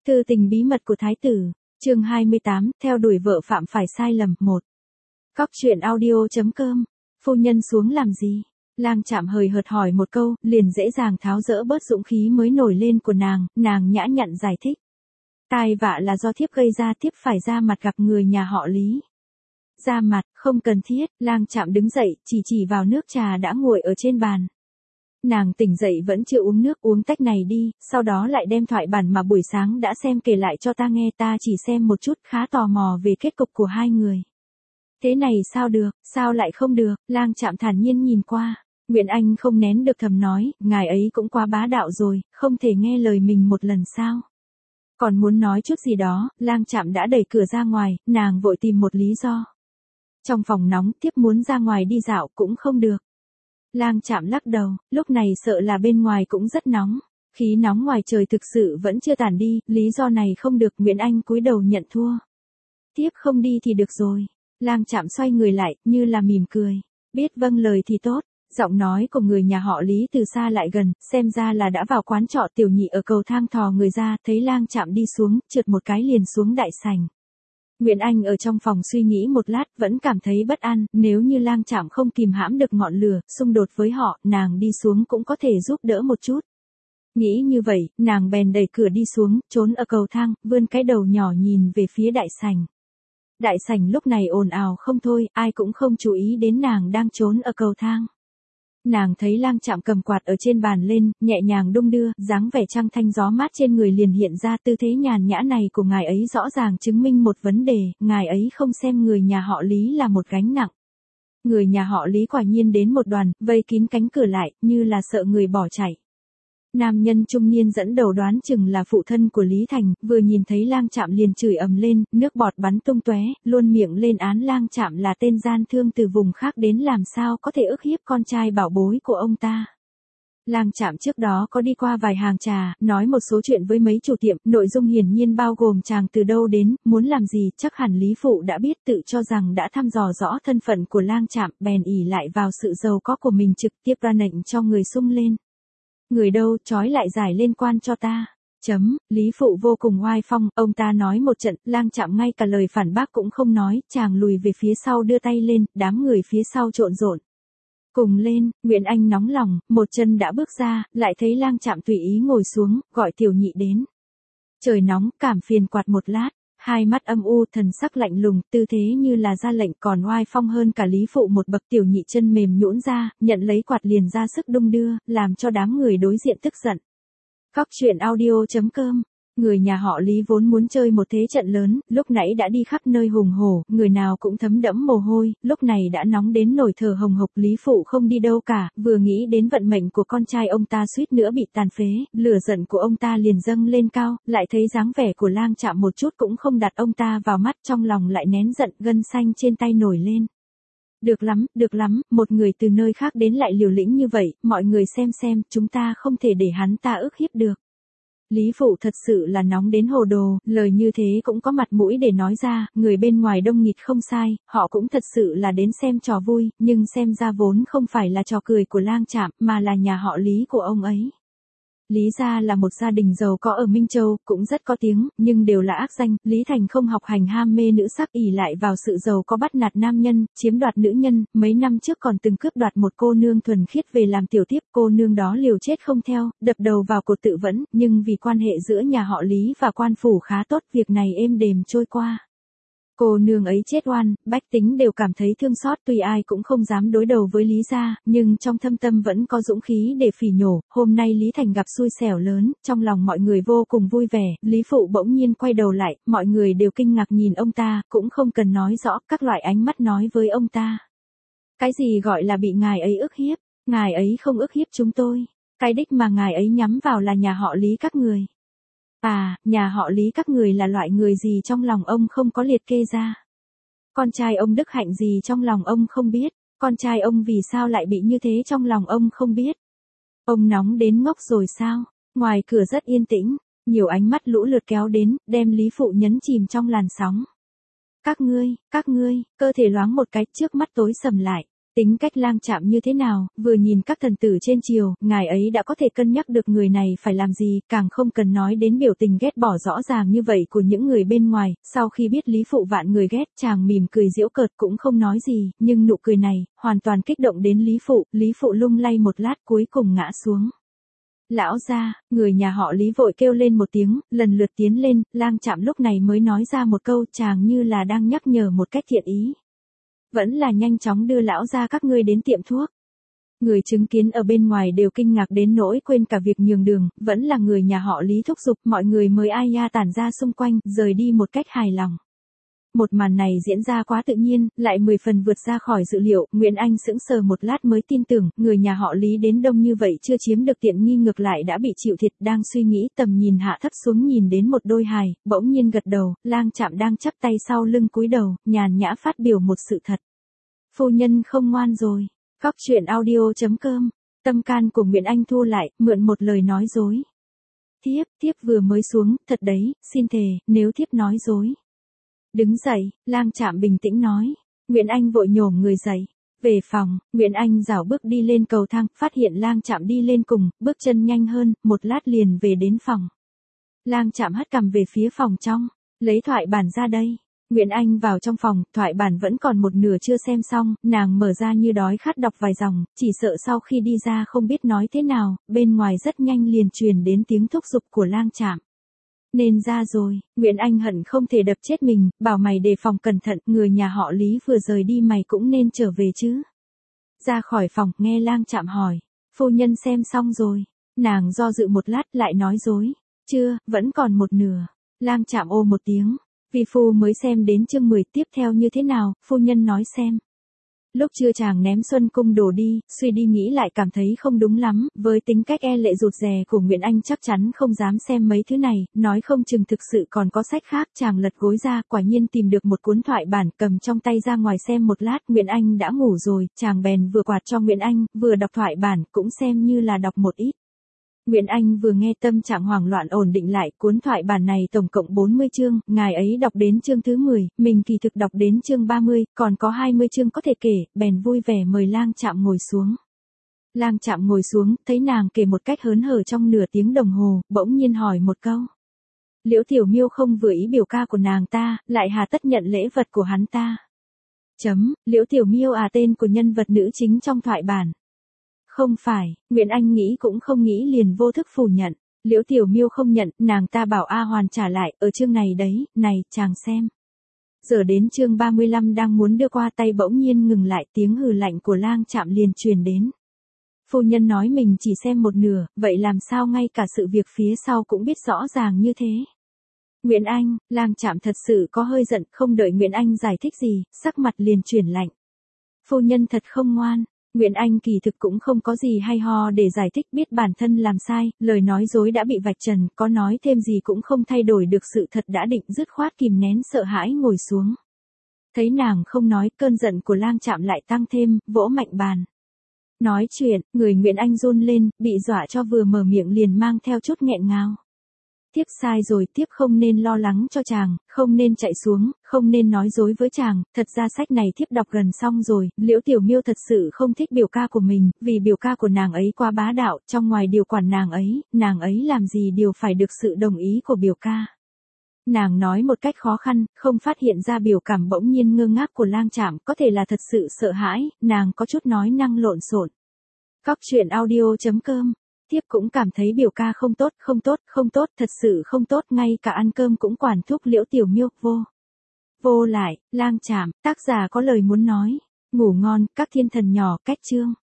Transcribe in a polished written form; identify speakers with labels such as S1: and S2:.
S1: Thư tình bí mật của Thái tử, chương 28, theo đuổi vợ phạm phải sai lầm, 1. Góc truyện audio.com, phu nhân xuống làm gì? Lang Trạm hời hợt hỏi một câu, liền dễ dàng tháo dỡ bớt dũng khí mới nổi lên của nàng nhã nhặn giải thích. Tai vạ là do thiếp gây ra, thiếp phải ra mặt gặp người nhà họ Lý. Ra mặt, không cần thiết. Lang Trạm đứng dậy, chỉ vào nước trà đã nguội ở trên bàn. Nàng tỉnh dậy vẫn chưa uống nước, uống tách này đi, sau đó lại đem thoại bản mà buổi sáng đã xem kể lại cho ta nghe, ta chỉ xem một chút, khá tò mò về kết cục của hai người. Thế này sao được, sao lại không được? Lang Trạm thản nhiên nhìn qua. Nguyễn Anh không nén được thầm nói, ngài ấy cũng quá bá đạo rồi, không thể nghe lời mình một lần sao? Còn muốn nói chút gì đó, Lang Trạm đã đẩy cửa ra ngoài, nàng vội tìm một lý do. Trong phòng nóng, tiếp muốn ra ngoài đi dạo cũng không được. Lang Trạm lắc đầu, lúc này sợ là bên ngoài cũng rất nóng. Khí nóng ngoài trời thực sự vẫn chưa tản đi, lý do này không được. Nguyễn Anh cúi đầu nhận thua. Tiếp không đi thì được rồi. Lang Trạm xoay người lại, như là mỉm cười. Biết vâng lời thì tốt. Giọng nói của người nhà họ Lý từ xa lại gần, xem ra là đã vào quán trọ. Tiểu Nhị ở cầu thang thò người ra, thấy Lang Trạm đi xuống, trượt một cái liền xuống đại sảnh. Nguyễn Anh ở trong phòng suy nghĩ một lát, vẫn cảm thấy bất an, nếu như Lang Trạm không kìm hãm được ngọn lửa, xung đột với họ, nàng đi xuống cũng có thể giúp đỡ một chút. Nghĩ như vậy, nàng bèn đẩy cửa đi xuống, trốn ở cầu thang, vươn cái đầu nhỏ nhìn về phía đại sảnh. Đại sảnh lúc này ồn ào không thôi, ai cũng không chú ý đến nàng đang trốn ở cầu thang. Nàng thấy Lang Trạm cầm quạt ở trên bàn lên, nhẹ nhàng đung đưa, dáng vẻ trăng thanh gió mát trên người liền hiện ra. Tư thế nhàn nhã này của ngài ấy rõ ràng chứng minh một vấn đề, ngài ấy không xem người nhà họ Lý là một gánh nặng. Người nhà họ Lý quả nhiên đến một đoàn, vây kín cánh cửa lại, như là sợ người bỏ chạy. Nam nhân trung niên dẫn đầu đoán chừng là phụ thân của Lý Thành, vừa nhìn thấy Lang Trạm liền chửi ầm lên, nước bọt bắn tung tóe, luôn miệng lên án Lang Trạm là tên gian thương từ vùng khác đến, làm sao có thể ức hiếp con trai bảo bối của ông ta. Lang Trạm trước đó có đi qua vài hàng trà, nói một số chuyện với mấy chủ tiệm, nội dung hiển nhiên bao gồm chàng từ đâu đến, muốn làm gì, chắc hẳn Lý Phụ đã biết, tự cho rằng đã thăm dò rõ thân phận của Lang Trạm, bèn ỷ lại vào sự giàu có của mình trực tiếp ra lệnh cho người sung lên. Người đâu, trói lại giải lên quan cho ta. Lý Phụ vô cùng oai phong, ông ta nói một trận, Lang Trạm ngay cả lời phản bác cũng không nói, chàng lùi về phía sau đưa tay lên, đám người phía sau trộn rộn. Cùng lên, Nguyễn Anh nóng lòng, một chân đã bước ra, lại thấy Lang Trạm tùy ý ngồi xuống, gọi Tiểu Nhị đến. Trời nóng, cảm phiền quạt một lát, hai mắt âm u, thần sắc lạnh lùng, tư thế như là ra lệnh, còn oai phong hơn cả Lý Phụ một bậc. Tiểu Nhị chân mềm nhũn ra, nhận lấy quạt liền ra sức đung đưa, làm cho đám người đối diện tức giận. Góc truyện audio.com. Người nhà họ Lý vốn muốn chơi một thế trận lớn, lúc nãy đã đi khắp nơi hùng hổ, người nào cũng thấm đẫm mồ hôi, lúc này đã nóng đến nổi thở hồng hộc. Lý Phụ không đi đâu cả, vừa nghĩ đến vận mệnh của con trai ông ta suýt nữa bị tàn phế, lửa giận của ông ta liền dâng lên cao, lại thấy dáng vẻ của Lang Trạm một chút cũng không đặt ông ta vào mắt, trong lòng lại nén giận, gân xanh trên tay nổi lên. Được lắm, một người từ nơi khác đến lại liều lĩnh như vậy, mọi người xem, chúng ta không thể để hắn ta ức hiếp được. Lý Phụ thật sự là nóng đến hồ đồ, lời như thế cũng có mặt mũi để nói ra, người bên ngoài đông nghịt không sai, họ cũng thật sự là đến xem trò vui, nhưng xem ra vốn không phải là trò cười của Lang Trạm, mà là nhà họ Lý của ông ấy. Lý gia là một gia đình giàu có ở Minh Châu, cũng rất có tiếng, nhưng đều là ác danh. Lý Thành không học hành, ham mê nữ sắc, ỷ lại vào sự giàu có bắt nạt nam nhân, chiếm đoạt nữ nhân, mấy năm trước còn từng cướp đoạt một cô nương thuần khiết về làm tiểu tiếp, cô nương đó liều chết không theo, đập đầu vào cột tự vẫn, nhưng vì quan hệ giữa nhà họ Lý và quan phủ khá tốt, việc này êm đềm trôi qua. Cô nương ấy chết oan, bách tính đều cảm thấy thương xót, tuy ai cũng không dám đối đầu với Lý gia, nhưng trong thâm tâm vẫn có dũng khí để phỉ nhổ. Hôm nay Lý Thành gặp xui xẻo lớn, trong lòng mọi người vô cùng vui vẻ. Lý Phụ bỗng nhiên quay đầu lại, mọi người đều kinh ngạc nhìn ông ta, cũng không cần nói rõ, các loại ánh mắt nói với ông ta. Cái gì gọi là bị ngài ấy ức hiếp? Ngài ấy không ức hiếp chúng tôi. Cái đích mà ngài ấy nhắm vào là nhà họ Lý các người. À, nhà họ Lý các người là loại người gì trong lòng ông không có liệt kê ra. Con trai ông đức hạnh gì trong lòng ông không biết, con trai ông vì sao lại bị như thế trong lòng ông không biết. Ông nóng đến ngốc rồi sao? Ngoài cửa rất yên tĩnh, nhiều ánh mắt lũ lượt kéo đến, đem Lý Phụ nhấn chìm trong làn sóng. Các ngươi, cơ thể loáng một cái, trước mắt tối sầm lại. Tính cách Lang Trạm như thế nào, vừa nhìn các thần tử trên triều, ngài ấy đã có thể cân nhắc được người này phải làm gì, càng không cần nói đến biểu tình ghét bỏ rõ ràng như vậy của những người bên ngoài. Sau khi biết Lý Phụ vạn người ghét, chàng mỉm cười giễu cợt cũng không nói gì, nhưng nụ cười này hoàn toàn kích động đến Lý Phụ lung lay một lát cuối cùng ngã xuống. Lão gia, người nhà họ Lý vội kêu lên một tiếng, lần lượt tiến lên. Lang Trạm lúc này mới nói ra một câu, chàng như là đang nhắc nhở một cách thiện ý. Vẫn là nhanh chóng đưa lão gia các ngươi đến tiệm thuốc. Người chứng kiến ở bên ngoài đều kinh ngạc đến nỗi quên cả việc nhường đường, vẫn là người nhà họ Lý thúc giục, mọi người mới ai ya tản ra xung quanh, rời đi một cách hài lòng. Một màn này diễn ra quá tự nhiên, lại 10 phần vượt ra khỏi dự liệu. Nguyễn Anh sững sờ một lát mới tin tưởng, người nhà họ Lý đến đông như vậy chưa chiếm được tiện nghi ngược lại đã bị chịu thiệt. Đang suy nghĩ, tầm nhìn hạ thấp xuống nhìn đến một đôi hài, bỗng nhiên gật đầu. Lang Trạm đang chắp tay sau lưng cúi đầu, nhàn nhã phát biểu một sự thật. Phu nhân không ngoan rồi. Cóc truyện audio.com. Tâm can của Nguyễn Anh thu lại, mượn một lời nói dối. Thiếp vừa mới xuống, thật đấy, xin thề, nếu thiếp nói dối. Đứng dậy, Lang Trạm bình tĩnh nói. Nguyễn Anh vội nhổm người dậy. Về phòng, Nguyễn Anh rảo bước đi lên cầu thang, phát hiện Lang Trạm đi lên cùng, bước chân nhanh hơn, một lát liền về đến phòng. Lang Trạm hất cằm về phía phòng trong, lấy thoại bản ra đây. Nguyễn Anh vào trong phòng, thoại bản vẫn còn một nửa chưa xem xong, nàng mở ra như đói khát đọc vài dòng, chỉ sợ sau khi đi ra không biết nói thế nào, bên ngoài rất nhanh liền truyền đến tiếng thúc giục của Lang Trạm. Nên ra rồi, Nguyễn Anh hận không thể đập chết mình, bảo mày đề phòng cẩn thận, người nhà họ Lý vừa rời đi mày cũng nên trở về chứ. Ra khỏi phòng, nghe Lang Trạm hỏi, phu nhân xem xong rồi, nàng do dự một lát lại nói dối, chưa, vẫn còn một nửa. Lang Trạm ô một tiếng, vi phu mới xem đến chương 10 tiếp theo như thế nào, phu nhân nói xem. Lúc trưa chàng ném Xuân Cung đổ đi, suy đi nghĩ lại cảm thấy không đúng lắm, với tính cách e lệ rụt rè của Nguyễn Anh chắc chắn không dám xem mấy thứ này, nói không chừng thực sự còn có sách khác. Chàng lật gối ra, quả nhiên tìm được một cuốn thoại bản, cầm trong tay ra ngoài xem một lát. Nguyễn Anh đã ngủ rồi, chàng bèn vừa quạt cho Nguyễn Anh, vừa đọc thoại bản, cũng xem như là đọc một ít. Nguyễn Anh vừa nghe tâm trạng hoảng loạn ổn định lại, cuốn thoại bản này tổng cộng 40 chương, ngài ấy đọc đến chương thứ 10, mình kỳ thực đọc đến chương 30, còn có 20 chương có thể kể, bèn vui vẻ mời Lang Trạm ngồi xuống. Lang Trạm ngồi xuống, thấy nàng kể một cách hớn hở trong nửa tiếng đồng hồ, bỗng nhiên hỏi một câu. Liễu Tiểu Miêu không vừa ý biểu ca của nàng ta, lại hà tất nhận lễ vật của hắn ta. Liễu Tiểu Miêu à, tên của nhân vật nữ chính trong thoại bản. Không phải, Nguyễn Anh nghĩ cũng không nghĩ liền vô thức phủ nhận. Liễu Tiểu Miêu không nhận, nàng ta bảo A Hoàn trả lại, ở chương này đấy, này, chàng xem. Giờ đến chương 35 đang muốn đưa qua tay bỗng nhiên ngừng lại, tiếng hừ lạnh của Lang Trạm liền truyền đến. Phu nhân nói mình chỉ xem một nửa, vậy làm sao ngay cả sự việc phía sau cũng biết rõ ràng như thế. Nguyễn Anh, Lang Trạm thật sự có hơi giận, không đợi Nguyễn Anh giải thích gì, sắc mặt liền chuyển lạnh. Phu nhân thật không ngoan. Nguyễn Anh kỳ thực cũng không có gì hay ho để giải thích, biết bản thân làm sai, lời nói dối đã bị vạch trần, có nói thêm gì cũng không thay đổi được sự thật đã định, dứt khoát kìm nén sợ hãi ngồi xuống. Thấy nàng không nói, cơn giận của Lang Trạm lại tăng thêm, vỗ mạnh bàn. Nói chuyện, người Nguyễn Anh run lên, bị dọa cho vừa mở miệng liền mang theo chút nghẹn ngào. Thiếp sai rồi, thiếp không nên lo lắng cho chàng, không nên chạy xuống, không nên nói dối với chàng, thật ra sách này thiếp đọc gần xong rồi. Liễu Tiểu Miêu thật sự không thích biểu ca của mình, vì biểu ca của nàng ấy quá bá đạo, trong ngoài điều quản nàng ấy làm gì đều phải được sự đồng ý của biểu ca. Nàng nói một cách khó khăn, không phát hiện ra biểu cảm bỗng nhiên ngơ ngác của Lang Trạm, có thể là thật sự sợ hãi, nàng có chút nói năng lộn xộn. Cóc truyện audio.com. Tiếp cũng cảm thấy biểu ca không tốt, thật sự không tốt, ngay cả ăn cơm cũng quản thúc Liễu Tiểu Miêu, vô lại, Lang Trạm, tác giả có lời muốn nói. Ngủ ngon, các thiên thần nhỏ, cách chương.